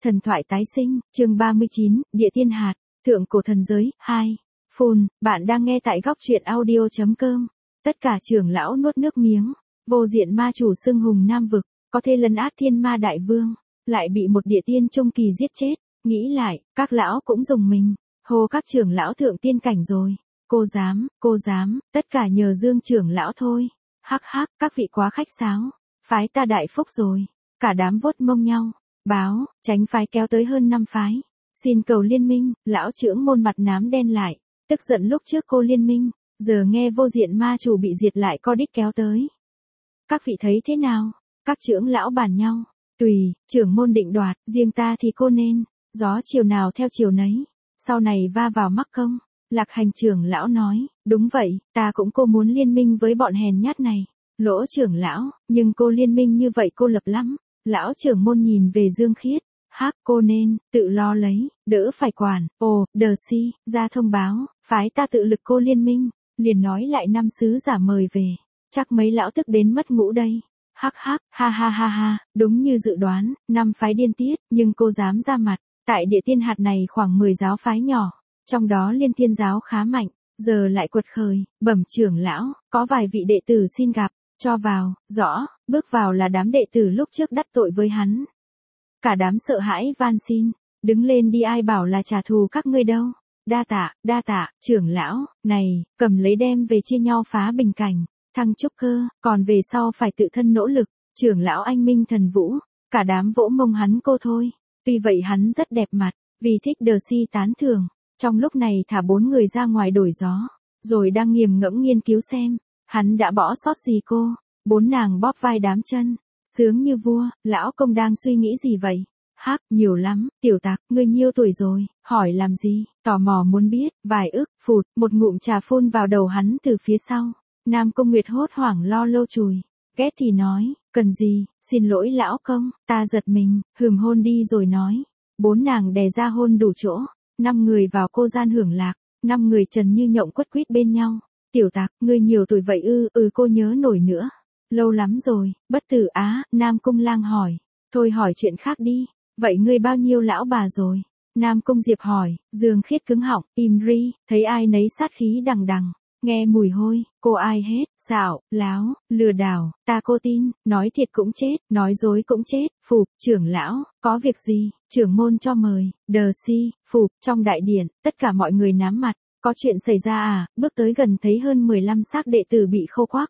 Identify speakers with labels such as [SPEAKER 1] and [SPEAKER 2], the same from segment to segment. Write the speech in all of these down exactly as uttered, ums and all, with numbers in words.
[SPEAKER 1] Thần thoại tái sinh, chương ba mươi chín, Địa Tiên Hạt, Thượng cổ thần giới, hai. Phun, bạn đang nghe tại góc truyện audio.com. Tất cả trưởng lão nuốt nước miếng, vô diện ma chủ xưng hùng Nam Vực, có thể lấn át thiên ma đại vương, lại bị một địa tiên trung kỳ giết chết. Nghĩ lại, các lão cũng dùng mình, hô các trưởng lão thượng tiên cảnh rồi. Cô dám, cô dám, tất cả nhờ Dương trưởng lão thôi. Hắc hắc, các vị quá khách sáo, phái ta đại phúc rồi. Cả đám vuốt mông nhau, báo, tránh phái kéo tới hơn năm phái. Xin cầu liên minh, lão trưởng môn mặt nám đen lại, tức giận lúc trước cô liên minh, giờ nghe vô diện ma chủ bị diệt lại co đích kéo tới. Các vị thấy thế nào? Các trưởng lão bàn nhau, tùy, trưởng môn định đoạt, riêng ta thì cô nên, gió chiều nào theo chiều nấy, sau này va vào mắc công. Lạc Hành trưởng lão nói, đúng vậy, ta cũng cô muốn liên minh với bọn hèn nhát này. Lỗ trưởng lão, nhưng cô liên minh như vậy cô lập lắm. Lão trưởng môn nhìn về Dương Khiết, hắc cô nên, tự lo lấy, đỡ phải quản. Ồ, đờ si, ra thông báo, phái ta tự lực cô liên minh, liền nói lại năm sứ giả mời về, chắc mấy lão tức đến mất ngủ đây. Hắc hắc, ha ha ha ha, đúng như dự đoán, năm phái điên tiết, nhưng cô dám ra mặt, tại địa tiên hạt này khoảng mười giáo phái nhỏ, trong đó liên tiên giáo khá mạnh, giờ lại quật khởi, bẩm trưởng lão, có vài vị đệ tử xin gặp. Cho vào, rõ, bước vào là đám đệ tử lúc trước đắc tội với hắn. Cả đám sợ hãi van xin, đứng lên đi, ai bảo là trả thù các ngươi đâu. Đa tạ, đa tạ, trưởng lão, này, cầm lấy đem về chia nhau phá bình cảnh, thăng trúc cơ, còn về sau phải tự thân nỗ lực. Trưởng lão anh minh thần vũ, cả đám vỗ mông hắn cô thôi. Tuy vậy hắn rất đẹp mặt, vì thích đờ si tán thưởng. Trong lúc này thả bốn người ra ngoài đổi gió, rồi đang nghiền ngẫm nghiên cứu xem. Hắn đã bỏ sót gì cô? Bốn nàng bóp vai đám chân, sướng như vua. Lão công đang suy nghĩ gì vậy? Hắc, nhiều lắm, tiểu tặc, ngươi nhiêu tuổi rồi? Hỏi làm gì? Tò mò muốn biết. Vài ức, phụt, một ngụm trà phun vào đầu hắn từ phía sau. Nam Công Nguyệt hốt hoảng lo lô chùi. Ghét thì nói, cần gì? Xin lỗi lão công, ta giật mình, hừm hôn đi rồi nói. Bốn nàng đè ra hôn đủ chỗ, năm người vào cô gian hưởng lạc, năm người trần như nhộng quất quýt bên nhau. Tiểu tặc, ngươi nhiều tuổi vậy ư? Ừ, cô nhớ nổi nữa. Lâu lắm rồi. Bất tử á, Nam Cung Lang hỏi. Thôi hỏi chuyện khác đi. Vậy ngươi bao nhiêu lão bà rồi? Nam Cung Diệp hỏi. Dương Khiết cứng họng, im ri, thấy ai nấy sát khí đằng đằng. Nghe mùi hôi, cô ai hết, xạo, láo, lừa đảo, ta cô tin, nói thiệt cũng chết, nói dối cũng chết. Phụp, trưởng lão, có việc gì? Trưởng môn cho mời. Đờ si, phụp, trong đại điện, tất cả mọi người nám mặt. Có chuyện xảy ra à? Bước tới gần thấy hơn mười lăm xác đệ tử bị khô quắc.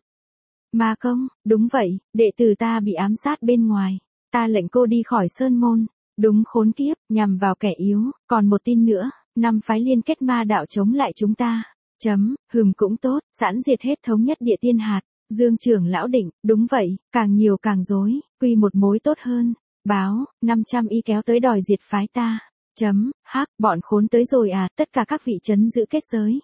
[SPEAKER 1] Ma công, đúng vậy, đệ tử ta bị ám sát bên ngoài. Ta lệnh cô đi khỏi sơn môn. Đúng khốn kiếp, nhằm vào kẻ yếu. Còn một tin nữa, năm phái liên kết ma đạo chống lại chúng ta. Chấm, hừm cũng tốt, sẵn diệt hết thống nhất địa tiên hạt. Dương trưởng lão định, đúng vậy, càng nhiều càng dối, quy một mối tốt hơn. Báo, năm trăm y kéo tới đòi diệt phái ta. Chấm, hắc, bọn khốn tới rồi à, tất cả các vị trấn giữ kết giới.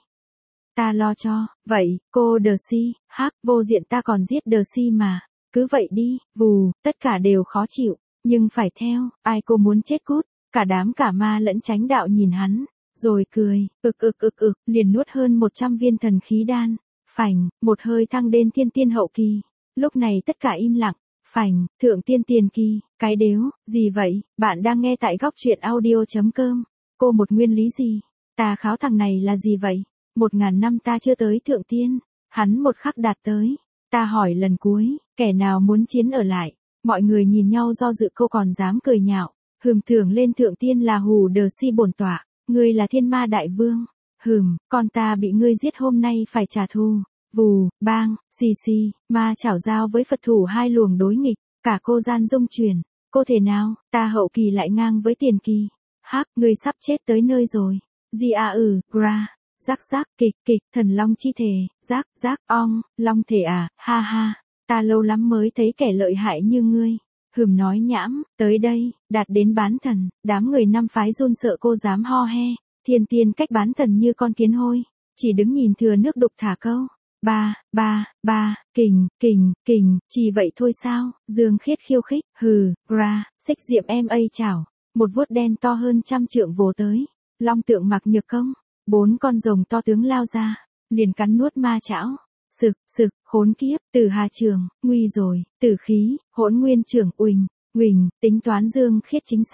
[SPEAKER 1] Ta lo cho, vậy, cô đờ si, hắc, vô diện ta còn giết đờ si mà. Cứ vậy đi, vù, tất cả đều khó chịu, nhưng phải theo, ai cô muốn chết cút. Cả đám cả ma lẫn chánh đạo nhìn hắn, rồi cười, ực ực ực ực, liền nuốt hơn một trăm viên thần khí đan. Phành, một hơi thăng đến thiên tiên hậu kỳ. Lúc này tất cả im lặng. Phành, thượng tiên tiền kỳ, cái đếu, gì vậy? Bạn đang nghe tại góc truyện audio.com. Cô một nguyên lý gì? Ta kháo thằng này là gì vậy? Một ngàn năm ta chưa tới thượng tiên, hắn một khắc đạt tới. Ta hỏi lần cuối, kẻ nào muốn chiến ở lại? Mọi người nhìn nhau do dự, cô còn dám cười nhạo. Hừm, tưởng lên thượng tiên là hù đờ si bổn tọa, ngươi là thiên ma đại vương. Hừm, con ta bị ngươi giết hôm nay phải trả thù. Vù, bang, xì xì, ma chảo giao với Phật thủ hai luồng đối nghịch, cả cô gian dung chuyển. Cô thể nào, ta hậu kỳ lại ngang với tiền kỳ. Hắc, ngươi sắp chết tới nơi rồi. Di a ừ, gra, rắc rắc, kịch kịch, thần long chi thể, rắc rắc, ong, long thể à, ha ha. Ta lâu lắm mới thấy kẻ lợi hại như ngươi. Hừm nói nhãm, tới đây, đạt đến bán thần, đám người năm phái run sợ cô dám ho he. Thiên tiên cách bán thần như con kiến hôi, chỉ đứng nhìn thừa nước đục thả câu. Ba, ba, ba, kình, kình, kình, chỉ vậy thôi sao? Dương Khiết khiêu khích, hừ, ra, xích diệm em ây chảo, một vuốt đen to hơn trăm trượng vồ tới. Long tượng mặc nhược công, bốn con rồng to tướng lao ra, liền cắn nuốt ma chảo. Sực, sực, khốn kiếp, Tử Hà Trường, nguy rồi, tử khí, hỗn nguyên trưởng, uỳnh, uỳnh, tính toán Dương Khiết chính xác.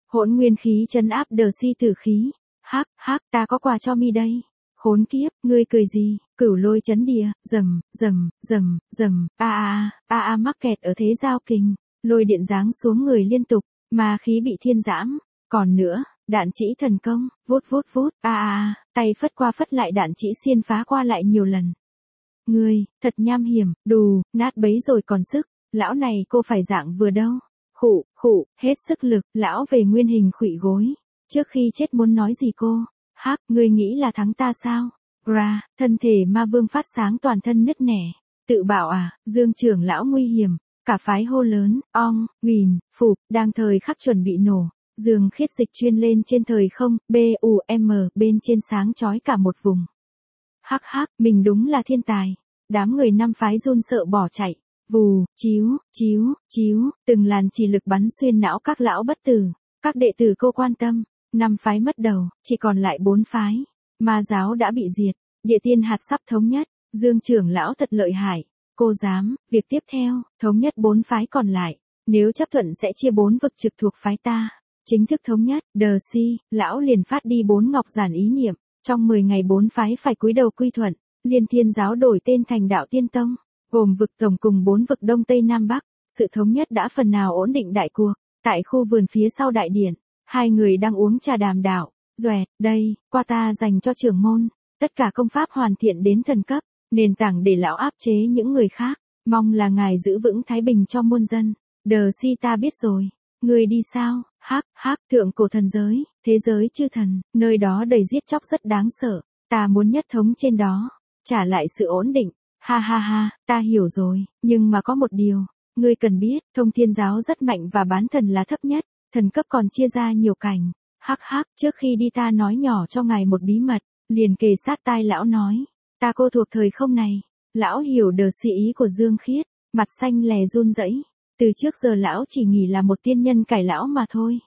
[SPEAKER 1] Hỗn nguyên khí trấn áp đờ si tử khí. Hắc, hắc, ta có quà cho mi đây. Khốn kiếp, ngươi cười gì? Cửu lôi chấn địa, rầm, rầm, rầm, rầm, a a a a mắc kẹt ở thế giao kình, lôi điện giáng xuống người liên tục, ma khí bị thiên giãm. Còn nữa, đạn chỉ thần công, vút vút vút, a a tay phất qua phất lại đạn chỉ xiên phá qua lại nhiều lần. Ngươi, thật nham hiểm, đù, nát bấy rồi còn sức, lão này cô phải dạng vừa đâu. Khụ, khụ, hết sức lực, lão về nguyên hình khuỵu gối. Trước khi chết muốn nói gì cô? Hắc, ngươi nghĩ là thắng ta sao? Ra, thân thể ma vương phát sáng toàn thân nứt nẻ. Tự bảo à, Dương trưởng lão nguy hiểm, cả phái hô lớn, ong, nghìn, phụp, đang thời khắc chuẩn bị nổ. Dương khiết dịch chuyên lên trên thời không, B U M bên trên sáng chói cả một vùng. Hắc hắc, mình đúng là thiên tài. Đám người năm phái run sợ bỏ chạy. Vù, chíu, chíu, chíu, từng làn chỉ lực bắn xuyên não các lão bất tử. Các đệ tử cô quan tâm, năm phái mất đầu, chỉ còn lại bốn phái. Ma giáo đã bị diệt, địa tiên hạt sắp thống nhất, Dương trưởng lão thật lợi hại. Cô dám, việc tiếp theo, thống nhất bốn phái còn lại. Nếu chấp thuận sẽ chia bốn vực trực thuộc phái ta. Chính thức thống nhất, đờ si, lão liền phát đi bốn ngọc giản ý niệm. Trong mười ngày bốn phái phải cúi đầu quy thuận. Liên Thiên giáo đổi tên thành Đạo Tiên Tông, gồm vực tổng cùng bốn vực Đông Tây Nam Bắc. Sự thống nhất đã phần nào ổn định đại cuộc. Tại khu vườn phía sau đại điện, hai người đang uống trà đàm đạo. Doẹt, đây, qua ta dành cho trưởng môn. Tất cả công pháp hoàn thiện đến thần cấp, nền tảng để lão áp chế những người khác. Mong là ngài giữ vững thái bình cho muôn dân. Đờ si ta biết rồi. Người đi sao? Hắc, hắc, thượng cổ thần giới, thế giới chư thần, nơi đó đầy giết chóc rất đáng sợ. Ta muốn nhất thống trên đó, trả lại sự ổn định. Ha ha ha, ta hiểu rồi, nhưng mà có một điều, ngươi cần biết, Thông Thiên giáo rất mạnh và bán thần là thấp nhất, thần cấp còn chia ra nhiều cảnh. Hắc hắc, trước khi đi ta nói nhỏ cho ngài một bí mật, liền kề sát tai lão nói, ta cô thuộc thời không này. Lão hiểu đờ si ý của Dương Khiết, mặt xanh lè run rẩy. Từ trước giờ lão chỉ nghĩ là một tiên nhân cải lão mà thôi.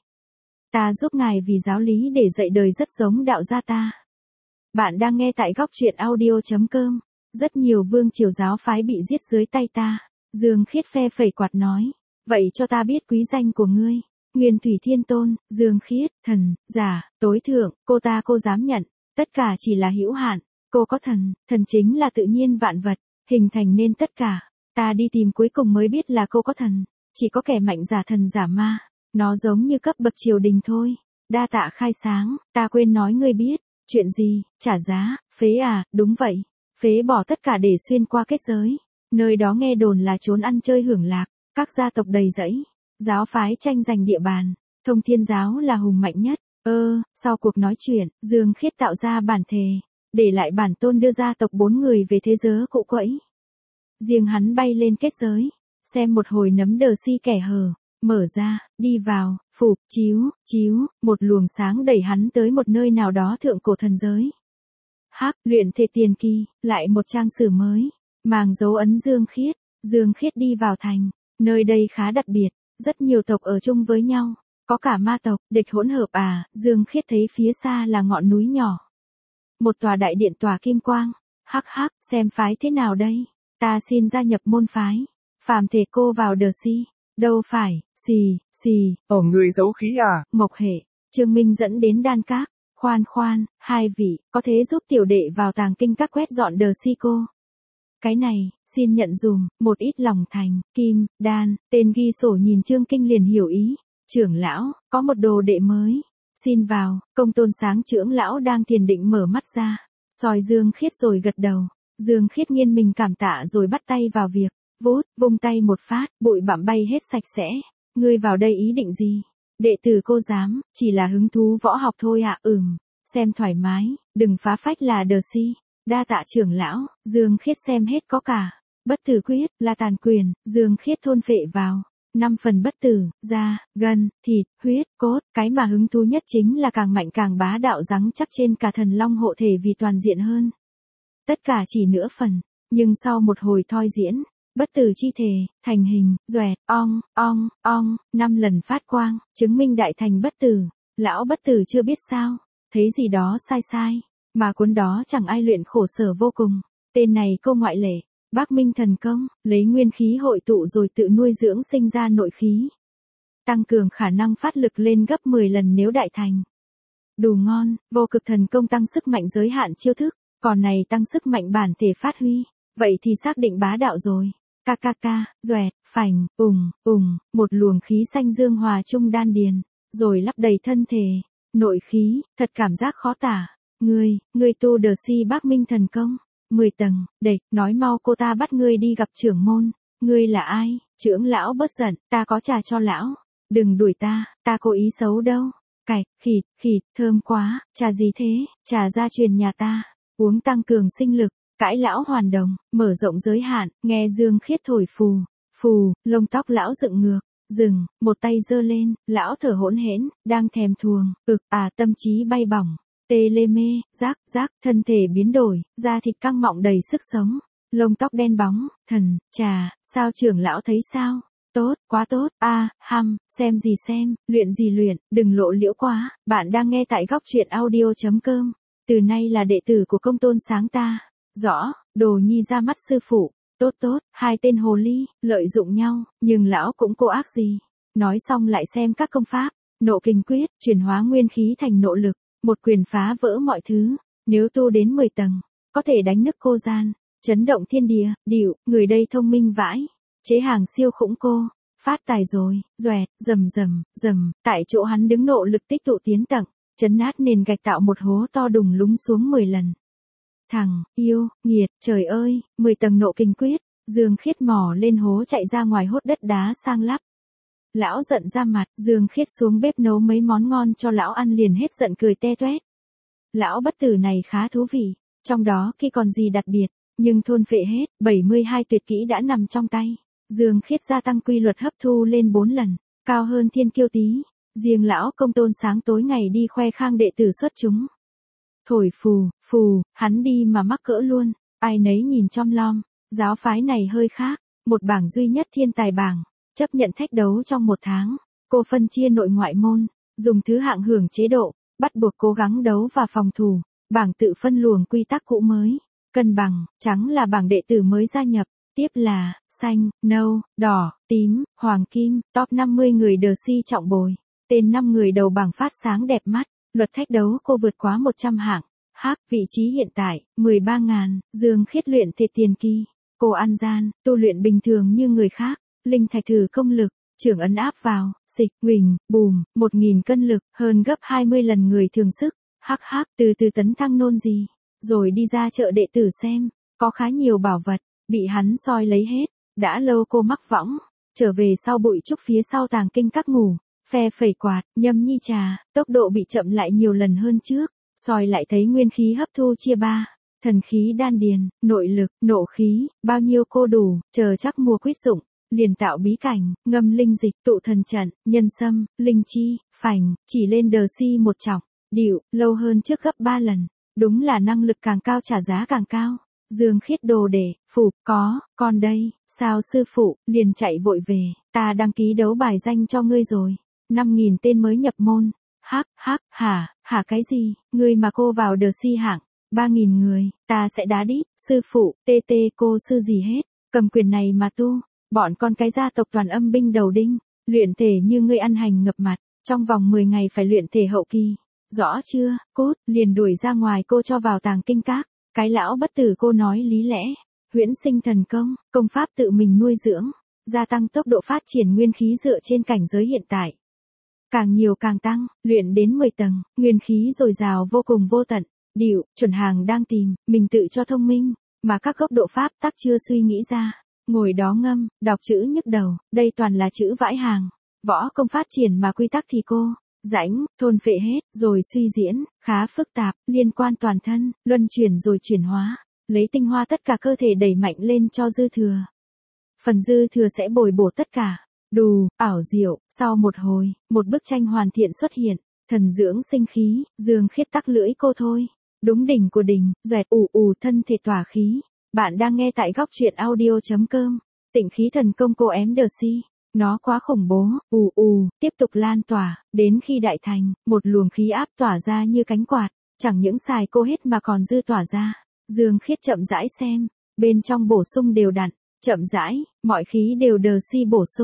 [SPEAKER 1] Ta giúp ngài vì giáo lý để dạy đời rất giống đạo gia ta. Bạn đang nghe tại góc truyện audio chấm com. Rất nhiều vương triều giáo phái bị giết dưới tay ta. Dương Khiết phe phẩy quạt nói. Vậy cho ta biết quý danh của ngươi. Nguyên Thủy Thiên Tôn, Dương Khiết, thần, giả, tối thượng, cô ta cô dám nhận. Tất cả chỉ là hữu hạn. Cô có thần, thần chính là tự nhiên vạn vật, hình thành nên tất cả. Ta đi tìm cuối cùng mới biết là cô có thần. Chỉ có kẻ mạnh giả thần giả ma. Nó giống như cấp bậc triều đình thôi. Đa tạ khai sáng, ta quên nói ngươi biết. Chuyện gì, trả giá, phế à, đúng vậy. Phế bỏ tất cả để xuyên qua kết giới. Nơi đó nghe đồn là trốn ăn chơi hưởng lạc. Các gia tộc đầy rẫy. Giáo phái tranh giành địa bàn. Thông Thiên giáo là hùng mạnh nhất. Ơ, sau cuộc nói chuyện, Dương Khiết tạo ra bản thề. Để lại bản tôn đưa gia tộc bốn người về thế giới cũ quẫy. Riêng hắn bay lên kết giới. Xem một hồi nấm đờ si kẻ hờ. Mở ra, đi vào, phụp, chíu, chíu, một luồng sáng đẩy hắn tới một nơi nào đó thượng cổ thần giới. Hắc, luyện thể tiền kỳ, lại một trang sử mới. Màng dấu ấn Dương Khiết. Dương Khiết đi vào thành. Nơi đây khá đặc biệt. Rất nhiều tộc ở chung với nhau. Có cả ma tộc, địch hỗn hợp à. Dương Khiết thấy phía xa là ngọn núi nhỏ. Một tòa đại điện tỏa kim quang. Hắc hắc, xem phái thế nào đây? Ta xin gia nhập môn phái. Phàm thể cô vào đờ si. Đâu phải, xì, xì.
[SPEAKER 2] Ồ người giấu khí à?
[SPEAKER 1] Mộc hệ, Trương Minh dẫn đến đan các. Khoan khoan, hai vị, có thế giúp tiểu đệ vào tàng kinh các quét dọn đờ si cô? Cái này, xin nhận dùm, một ít lòng thành, kim, đan, tên ghi sổ nhìn Trương Kinh liền hiểu ý. Trưởng lão, có một đồ đệ mới. Xin vào, công tôn sáng trưởng lão đang thiền định mở mắt ra. Soi Dương Khiết rồi gật đầu. Dương Khiết nghiên mình cảm tạ rồi bắt tay vào việc. Vút, vung tay một phát, bụi bặm bay hết sạch sẽ. Ngươi vào đây ý định gì? Đệ tử cô dám, chỉ là hứng thú võ học thôi ạ. À, ừm, xem thoải mái, đừng phá phách là đờ si. Đa tạ trưởng lão, Dương Khiết xem hết có cả. Bất tử quyết, là tàn quyền, Dương Khiết thôn phệ vào. Năm phần bất tử, da, gân, thịt, huyết, cốt. Cái mà hứng thú nhất chính là càng mạnh càng bá đạo rắn chắc trên cả thần long hộ thể vì toàn diện hơn. Tất cả chỉ nửa phần, nhưng sau một hồi thoi diễn. Bất tử chi thể, thành hình, doẹt, ong, ong, ong, năm lần phát quang, chứng minh đại thành bất tử. Lão bất tử chưa biết sao, thấy gì đó sai sai, mà cuốn đó chẳng ai luyện khổ sở vô cùng. Tên này cô ngoại lệ, Bác Minh thần công, lấy nguyên khí hội tụ rồi tự nuôi dưỡng sinh ra nội khí. tăng cường khả năng phát lực lên gấp mười lần nếu đại thành. Đủ ngon, vô cực thần công tăng sức mạnh giới hạn chiêu thức, còn này tăng sức mạnh bản thể phát huy, vậy thì xác định bá đạo rồi. Ca ca ca, doẹt, phành, ùng, ùng, một luồng khí xanh dương hòa chung đan điền, rồi lấp đầy thân thể, nội khí, thật cảm giác khó tả. Ngươi, ngươi tu đờ si Bắc Minh thần công, mười tầng, địch, nói mau cô ta bắt ngươi đi gặp trưởng môn. Ngươi là ai? Trưởng lão bớt giận, ta có trà cho lão. Đừng đuổi ta, ta cố ý xấu đâu. Cạch, khịt, khịt, thơm quá, trà gì thế? Trà gia truyền nhà ta, uống tăng cường sinh lực. Cãi lão hoàn đồng, mở rộng giới hạn, nghe dương khiết thổi phù, phù, lông tóc lão dựng ngược, dừng, một tay giơ lên, lão thở hỗn hển, đang thèm thuồng, ực à tâm trí bay bổng, tê lê mê, rác, rác, thân thể biến đổi, da thịt căng mọng đầy sức sống, lông tóc đen bóng, thần, trà, sao trưởng lão thấy sao? Tốt, quá tốt, a à, hăm, xem gì xem, luyện gì luyện, đừng lộ liễu quá, bạn đang nghe tại góc truyện audio.com, từ nay là đệ tử của công tôn sáng ta. Rõ, đồ nhi ra mắt sư phụ, tốt tốt, hai tên hồ ly, lợi dụng nhau, nhưng lão cũng cô ác gì. Nói xong lại xem các công pháp, nộ kinh quyết, chuyển hóa nguyên khí thành nộ lực, một quyền phá vỡ mọi thứ, nếu tu đến mười tầng, có thể đánh nứt cô gian, chấn động thiên địa, điệu, người đây thông minh vãi, chế hàng siêu khủng cô, phát tài rồi, doẹt, rầm rầm, rầm, tại chỗ hắn đứng nộ lực tích tụ tiến tầng, chấn nát nền gạch tạo một hố to đùng lúng xuống mười lần. Thằng, yêu, nghiệt, trời ơi, mười tầng nộ kinh quyết, Dương Khiết mò lên hố chạy ra ngoài hốt đất đá sang lắp. Lão giận ra mặt, Dương Khiết xuống bếp nấu mấy món ngon cho lão ăn liền hết giận cười te toét. Lão bất tử này khá thú vị, trong đó khi còn gì đặc biệt, nhưng thôn phệ hết, bảy mươi hai tuyệt kỹ đã nằm trong tay. Dương Khiết gia tăng quy luật hấp thu lên bốn lần, cao hơn thiên kiêu tí. Riêng lão công tôn sáng tối ngày đi khoe khang đệ tử xuất chúng. Thổi phù, phù, hắn đi mà mắc cỡ luôn, ai nấy nhìn chom lom, giáo phái này hơi khác, một bảng duy nhất thiên tài bảng, chấp nhận thách đấu trong một tháng, cô phân chia nội ngoại môn, dùng thứ hạng hưởng chế độ, bắt buộc cố gắng đấu và phòng thủ, bảng tự phân luồng quy tắc cũ mới, cân bằng, trắng là bảng đệ tử mới gia nhập, tiếp là, xanh, nâu, đỏ, tím, hoàng kim, top năm mươi người đờ si trọng bồi, tên năm người đầu bảng phát sáng đẹp mắt. Luật thách đấu cô vượt quá một trăm hạng. Hắc, vị trí hiện tại, mười ba ngàn, Dương Khiết luyện thể tiền kỳ. Cô ăn gian, tu luyện bình thường như người khác. Linh thạch thử công lực, trưởng ấn áp vào, xịch, huỳnh, bùm, một nghìn cân lực, hơn gấp hai mươi lần người thường sức. Hắc hắc, từ từ tấn thăng nôn gì. Rồi đi ra chợ đệ tử xem, có khá nhiều bảo vật, bị hắn soi lấy hết. Đã lâu cô mắc võng, trở về sau bụi trúc phía sau tàng kinh các ngủ. Phe phẩy quạt, nhâm nhi trà, tốc độ bị chậm lại nhiều lần hơn trước, soi lại thấy nguyên khí hấp thu chia ba, thần khí đan điền, nội lực, nộ khí, bao nhiêu cô đủ, chờ chắc mùa quyết dụng, liền tạo bí cảnh, ngâm linh dịch, tụ thần trận, nhân sâm, linh chi, phành, chỉ lên đờ si một trọng, điệu, lâu hơn trước gấp ba lần, đúng là năng lực càng cao trả giá càng cao. Dương Khiết đồ để, phục, có, con đây, sao sư phụ, liền chạy vội về, ta đăng ký đấu bài danh cho ngươi rồi. năm nghìn tên mới nhập môn. Hắc, hắc, hả, hả cái gì, ngươi mà cô vào đờ si hạng, ba nghìn người, ta sẽ đá đít, sư phụ, tê tê cô sư gì hết, cầm quyền này mà tu, bọn con cái gia tộc toàn âm binh đầu đinh, luyện thể như ngươi ăn hành ngập mặt, trong vòng mười ngày phải luyện thể hậu kỳ, rõ chưa, cốt, liền đuổi ra ngoài cô cho vào tàng kinh các, cái lão bất tử cô nói lý lẽ, huyễn sinh thần công, công pháp tự mình nuôi dưỡng, gia tăng tốc độ phát triển nguyên khí dựa trên cảnh giới hiện tại. Càng nhiều càng tăng, luyện đến mười tầng, nguyên khí dồi dào vô cùng vô tận, điệu, chuẩn hàng đang tìm, mình tự cho thông minh, mà các góc độ pháp tắc chưa suy nghĩ ra, ngồi đó ngâm, đọc chữ nhức đầu, đây toàn là chữ vãi hàng, võ công phát triển mà quy tắc thì cô, rãnh, thôn phệ hết, rồi suy diễn, khá phức tạp, liên quan toàn thân, luân chuyển rồi chuyển hóa, lấy tinh hoa tất cả cơ thể đẩy mạnh lên cho dư thừa. Phần dư thừa sẽ bồi bổ tất cả. Đù, ảo diệu, sau một hồi, một bức tranh hoàn thiện xuất hiện, thần dưỡng sinh khí, Dương Khiết tắc lưỡi cô thôi, đúng đỉnh của đỉnh, doẹt ù ù thân thể tỏa khí. Bạn đang nghe tại góc truyện audio.com, tịnh khí thần công cô em đờ si, nó quá khủng bố, ù ù, tiếp tục lan tỏa, đến khi đại thành, một luồng khí áp tỏa ra như cánh quạt, chẳng những xài cô hết mà còn dư tỏa ra. Dương Khiết chậm rãi xem, bên trong bổ sung đều đặn, chậm rãi, mọi khí đều đờ si bổ sung.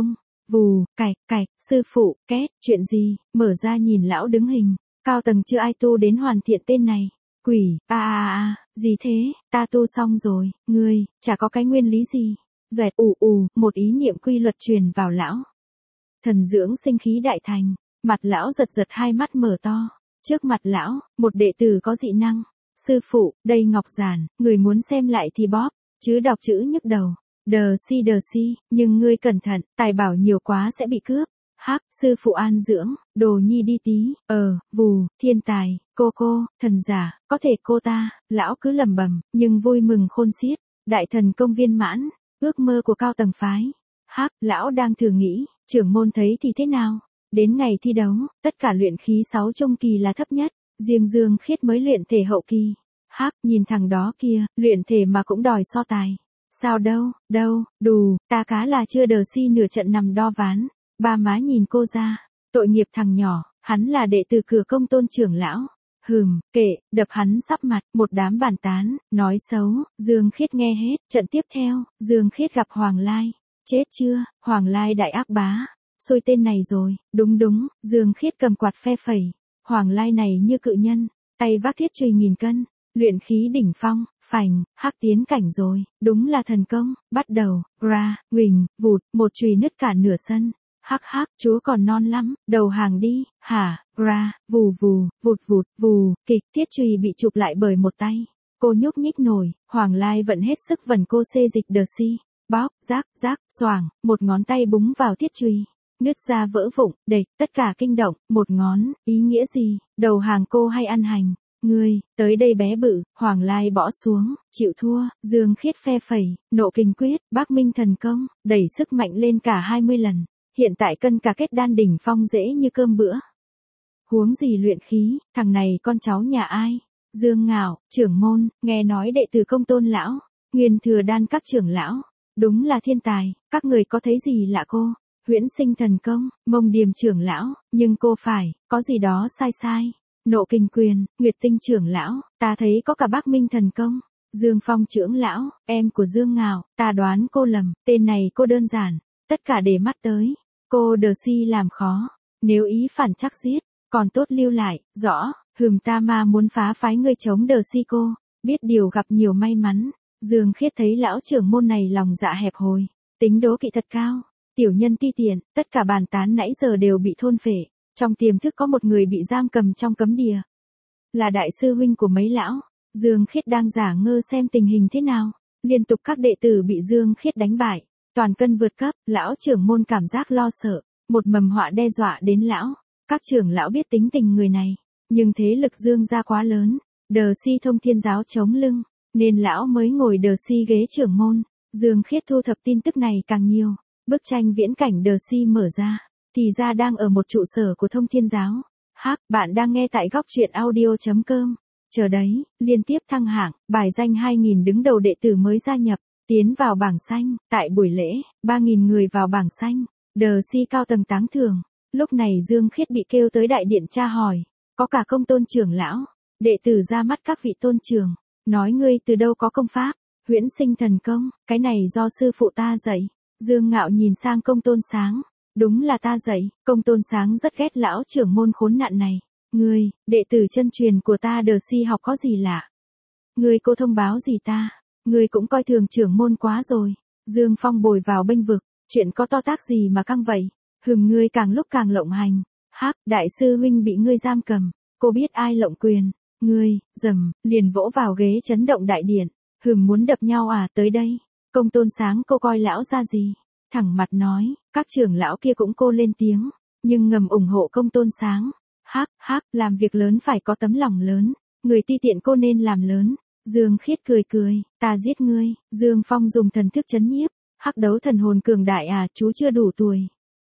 [SPEAKER 1] Vù, cạch, cạch, sư phụ, két, chuyện gì, mở ra nhìn lão đứng hình, cao tầng chưa ai tu đến hoàn thiện tên này. Quỷ, a a a, gì thế, ta tu xong rồi, ngươi, chả có cái nguyên lý gì. Doẹt ù ù, một ý niệm quy luật truyền vào lão. Thần dưỡng sinh khí đại thành, mặt lão giật giật hai mắt mở to. Trước mặt lão, một đệ tử có dị năng. Sư phụ, đây ngọc giản, người muốn xem lại thì bóp, chứ đọc chữ nhức đầu. Đờ si đờ si, nhưng ngươi cẩn thận, tài bảo nhiều quá sẽ bị cướp. Hắc, sư phụ an dưỡng, đồ nhi đi tí, ờ, vù, thiên tài, cô cô, thần giả, có thể cô ta, lão cứ lầm bầm, nhưng vui mừng khôn xiết, đại thần công viên mãn, ước mơ của cao tầng phái. Hắc, lão đang thử nghĩ, trưởng môn thấy thì thế nào? Đến ngày thi đấu, tất cả luyện khí sáu trung kỳ là thấp nhất, riêng Dương Khiết mới luyện thể hậu kỳ. Hắc, nhìn thằng đó kia, luyện thể mà cũng đòi so tài. Sao đâu, đâu, đù, ta cá là chưa đờ si nửa trận nằm đo ván. Ba má nhìn cô ra, tội nghiệp thằng nhỏ, hắn là đệ tử cửa công tôn trưởng lão. Hừm, kệ, đập hắn sắp mặt, một đám bàn tán, nói xấu, Dương Khiết nghe hết, trận tiếp theo, Dương Khiết gặp Hoàng Lai. Chết chưa, Hoàng Lai đại ác bá, xôi tên này rồi, đúng đúng, Dương Khiết cầm quạt phe phẩy, Hoàng Lai này như cự nhân, tay vác thiết chùy nghìn cân, luyện khí đỉnh phong, phành, Hắc tiến cảnh rồi, đúng là thần công, bắt đầu, ra, huỳnh, vụt, một chùy nứt cả nửa sân. Hắc hắc, chúa còn non lắm, đầu hàng đi, hả, ra, vù vù, vụt vụt, vù, kịch, thiết chùy bị chụp lại bởi một tay. Cô nhúc nhích nổi, Hoàng Lai vẫn hết sức vần cô xê dịch đờ si. Bóp, rác, rác, xoàng, một ngón tay búng vào thiết chùy. Nứt ra vỡ vụn, đệt, tất cả kinh động, một ngón, ý nghĩa gì, đầu hàng cô hay ăn hành. Ngươi, tới đây bé bự, Hoàng Lai bỏ xuống, chịu thua, Dương Khiết phe phẩy, nộ kinh quyết, Bắc Minh thần công, đẩy sức mạnh lên cả hai mươi lần. Hiện tại cân cả kết đan đỉnh phong dễ như cơm bữa. Huống gì luyện khí, thằng này con cháu nhà ai? Dương Ngạo, trưởng môn, nghe nói đệ tử công tôn lão, nguyên thừa đan các trưởng lão. Đúng là thiên tài, các người có thấy gì lạ cô? Huyễn sinh thần công, mông điềm trưởng lão, nhưng cô phải, có gì đó sai sai. Nộ kinh quyền, Nguyệt tinh trưởng lão, ta thấy có cả Bắc Minh thần công. Dương Phong trưởng lão, em của Dương Ngạo, ta đoán cô lầm, tên này cô đơn giản, tất cả để mắt tới. Cô đờ si làm khó, nếu ý phản chắc giết, còn tốt lưu lại, rõ, hừm ta ma muốn phá phái ngươi chống đờ si cô, biết điều gặp nhiều may mắn. Dương Khiết thấy lão trưởng môn này lòng dạ hẹp hòi, tính đố kỵ thật cao, tiểu nhân ti tiện, tất cả bàn tán nãy giờ đều bị thôn phệ, trong tiềm thức có một người bị giam cầm trong cấm địa. Là đại sư huynh của mấy lão, Dương Khiết đang giả ngơ xem tình hình thế nào, liên tục các đệ tử bị Dương Khiết đánh bại, toàn cân vượt cấp, lão trưởng môn cảm giác lo sợ, một mầm họa đe dọa đến lão, các trưởng lão biết tính tình người này, nhưng thế lực Dương gia quá lớn, đờ si thông thiên giáo chống lưng. Nên lão mới ngồi đờ si ghế trưởng môn. Dương Khiết thu thập tin tức này càng nhiều. Bức tranh viễn cảnh đờ si mở ra. Thì ra đang ở một trụ sở của thông thiên giáo. Hắc, bạn đang nghe tại góc truyện audio.com. Chờ đấy, liên tiếp thăng hạng, bài danh hai nghìn đứng đầu đệ tử mới gia nhập. Tiến vào bảng xanh, tại buổi lễ, ba nghìn người vào bảng xanh. Đờ si cao tầng táng thưởng. Lúc này Dương Khiết bị kêu tới đại điện tra hỏi. Có cả công tôn trưởng lão. Đệ tử ra mắt các vị tôn trưởng. Nói ngươi từ đâu có công pháp, huyễn sinh thần công, cái này do sư phụ ta dạy. Dương Ngạo nhìn sang công tôn sáng, đúng là ta dạy, công tôn sáng rất ghét lão trưởng môn khốn nạn này. Ngươi, đệ tử chân truyền của ta đờ si học có gì lạ? Ngươi cô thông báo gì ta? Ngươi cũng coi thường trưởng môn quá rồi. Dương Phong bồi vào bênh vực, chuyện có to tác gì mà căng vậy? Hừm ngươi càng lúc càng lộng hành. Hắc, đại sư huynh bị ngươi giam cầm, cô biết ai lộng quyền? Ngươi, dầm, liền vỗ vào ghế chấn động đại điện. Hừm muốn đập nhau à, tới đây. Công tôn sáng cô coi lão ra gì? Thẳng mặt nói, các trưởng lão kia cũng cô lên tiếng, nhưng ngầm ủng hộ công tôn sáng. Hắc, hắc, làm việc lớn phải có tấm lòng lớn, người ti tiện cô nên làm lớn. Dương Khiết cười cười, ta giết ngươi. Dương Phong dùng thần thức chấn nhiếp. Hắc đấu thần hồn cường đại à, chú chưa đủ tuổi.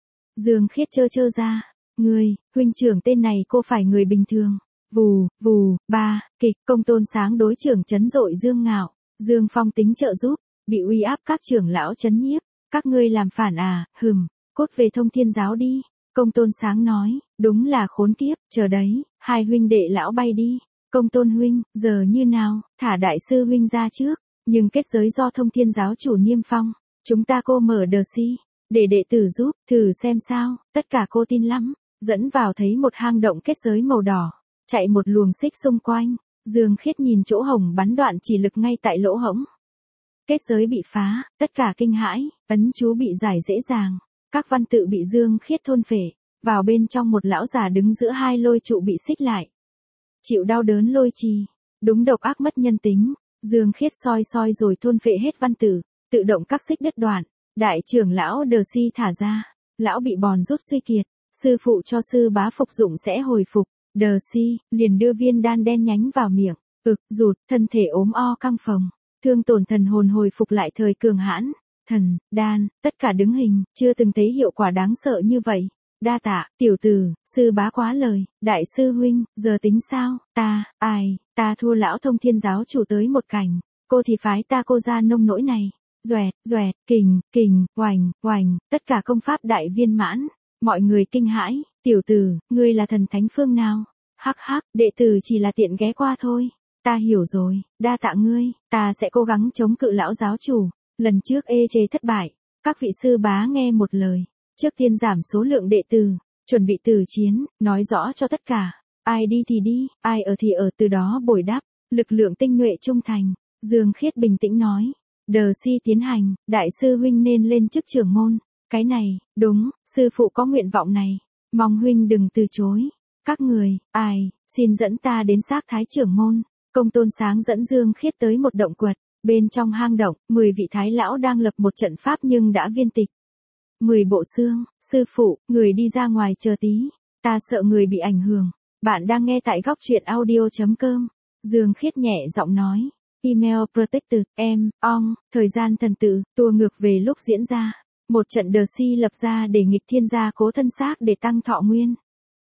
[SPEAKER 1] Dương Khiết chơ chơ ra, ngươi, huynh trưởng tên này cô phải người bình thường. Vù, vù, ba, kịch, công tôn sáng đối trưởng chấn dội Dương Ngạo. Dương Phong tính trợ giúp, bị uy áp các trưởng lão chấn nhiếp. Các ngươi làm phản à, hừm, cốt về thông thiên giáo đi. Công tôn sáng nói, đúng là khốn kiếp, chờ đấy, hai huynh đệ lão bay đi. Công tôn huynh, giờ như nào, thả đại sư huynh ra trước, nhưng kết giới do thông thiên giáo chủ niêm phong. Chúng ta cô mở đờ si. để đệ tử giúp, thử xem sao, tất cả cô tin lắm, dẫn vào thấy một hang động kết giới màu đỏ, chạy một luồng xích xung quanh, Dương Khiết nhìn chỗ hồng bắn đoạn chỉ lực ngay tại lỗ hổng. Kết giới bị phá, tất cả kinh hãi, ấn chú bị giải dễ dàng, các văn tự bị Dương Khiết thôn phệ, vào bên trong một lão già đứng giữa hai lôi trụ bị xích lại. Chịu đau đớn lôi trì, đúng độc ác mất nhân tính, Dương Khiết soi soi rồi thôn phệ hết văn tự, tự động các xích đứt đoạn, đại trưởng lão Đờ Si thả ra, lão bị bòn rút suy kiệt, sư phụ cho sư bá phục dụng sẽ hồi phục, Đờ Si liền đưa viên đan đen nhánh vào miệng, ực, rụt, thân thể ốm o căng phồng, thương tổn thần hồn hồi phục lại thời cường hãn, thần, đan, tất cả đứng hình, chưa từng thấy hiệu quả đáng sợ như vậy. Đa tạ, tiểu tử, sư bá quá lời, đại sư huynh, giờ tính sao, ta, ai, ta thua lão thông thiên giáo chủ tới một cảnh, cô thì phái ta cô ra nông nỗi này, doẹt, doẹt, kình, kình, oành, oành, tất cả công pháp đại viên mãn, mọi người kinh hãi, tiểu tử, ngươi là thần thánh phương nào, hắc hắc, đệ tử chỉ là tiện ghé qua thôi, ta hiểu rồi, đa tạ ngươi, ta sẽ cố gắng chống cự lão giáo chủ, lần trước ê chế thất bại, các vị sư bá nghe một lời. Trước tiên giảm số lượng đệ tử, chuẩn bị tử chiến, nói rõ cho tất cả, ai đi thì đi, ai ở thì ở, từ đó bồi đắp, lực lượng tinh nhuệ trung thành, Dương Khiết bình tĩnh nói, Đờ Si tiến hành, đại sư huynh nên lên chức trưởng môn, cái này, đúng, sư phụ có nguyện vọng này, mong huynh đừng từ chối, các người, ai, xin dẫn ta đến xác thái trưởng môn, Công Tôn Sáng dẫn Dương Khiết tới một động quật, bên trong hang động, mười vị thái lão đang lập một trận pháp nhưng đã viên tịch. Mười bộ xương, sư phụ, người đi ra ngoài chờ tí, ta sợ người bị ảnh hưởng, bạn đang nghe tại góc truyện audio.com, Dương Khiết nhẹ giọng nói, email protected, em, ong, thời gian thần tự, tua ngược về lúc diễn ra, một trận Đờ Si lập ra để nghịch thiên gia cố thân xác để tăng thọ nguyên.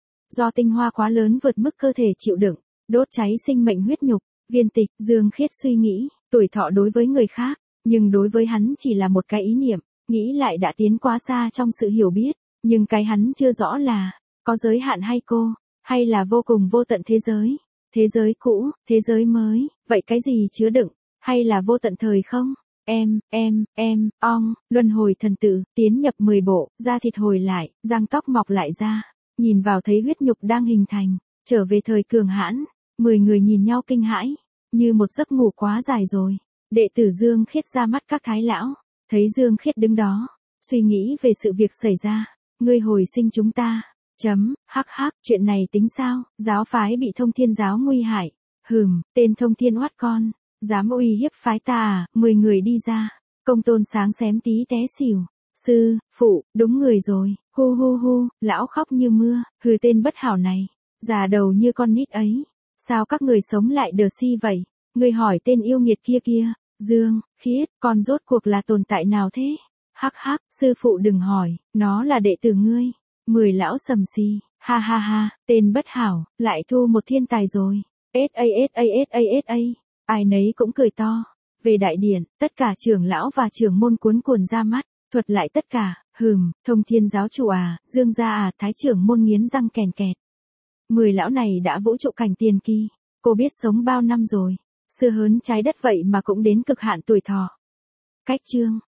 [SPEAKER 1] Do tinh hoa quá lớn vượt mức cơ thể chịu đựng, đốt cháy sinh mệnh huyết nhục, viên tịch, Dương Khiết suy nghĩ, tuổi thọ đối với người khác, nhưng đối với hắn chỉ là một cái ý niệm. Nghĩ lại đã tiến quá xa trong sự hiểu biết, nhưng cái hắn chưa rõ là, có giới hạn hay cô, hay là vô cùng vô tận thế giới, thế giới cũ, thế giới mới, vậy cái gì chứa đựng, hay là vô tận thời không? Em, em, em, ong, luân hồi thần tự, tiến nhập mười bộ, da thịt hồi lại, răng tóc mọc lại ra, nhìn vào thấy huyết nhục đang hình thành, trở về thời cường hãn, mười người nhìn nhau kinh hãi, như một giấc ngủ quá dài rồi, đệ tử Dương Khiết ra mắt các thái lão. Thấy Dương Khiết đứng đó, suy nghĩ về sự việc xảy ra, ngươi hồi sinh chúng ta, chấm, hắc hắc, chuyện này tính sao, giáo phái bị thông thiên giáo nguy hại, hừm, tên thông thiên oát con, dám uy hiếp phái ta à, mười người đi ra, Công Tôn Sáng xém tí té xỉu, sư, phụ, đúng người rồi, hu hu hu, lão khóc như mưa, hừ tên bất hảo này, già đầu như con nít ấy, sao các người sống lại Đờ Si vậy, người hỏi tên yêu nghiệt kia kia. Dương Khiết, con rốt cuộc là tồn tại nào thế? Hắc hắc, sư phụ đừng hỏi, nó là đệ tử ngươi. Mười lão sầm xì, ha ha ha, tên bất hảo, lại thu một thiên tài rồi. ét a ét a ét a ét a, ai nấy cũng cười to. Về đại điện, tất cả trưởng lão và trưởng môn cuốn cuồng ra mắt, thuật lại tất cả, hừm, thông thiên giáo chủ à, Dương gia à, thái trưởng môn nghiến răng kèn kẹt. Mười lão này đã vũ trụ cảnh tiền kỳ, cô biết sống bao năm rồi. Xưa hớn trái đất vậy mà cũng đến cực hạn tuổi thọ. Cách chương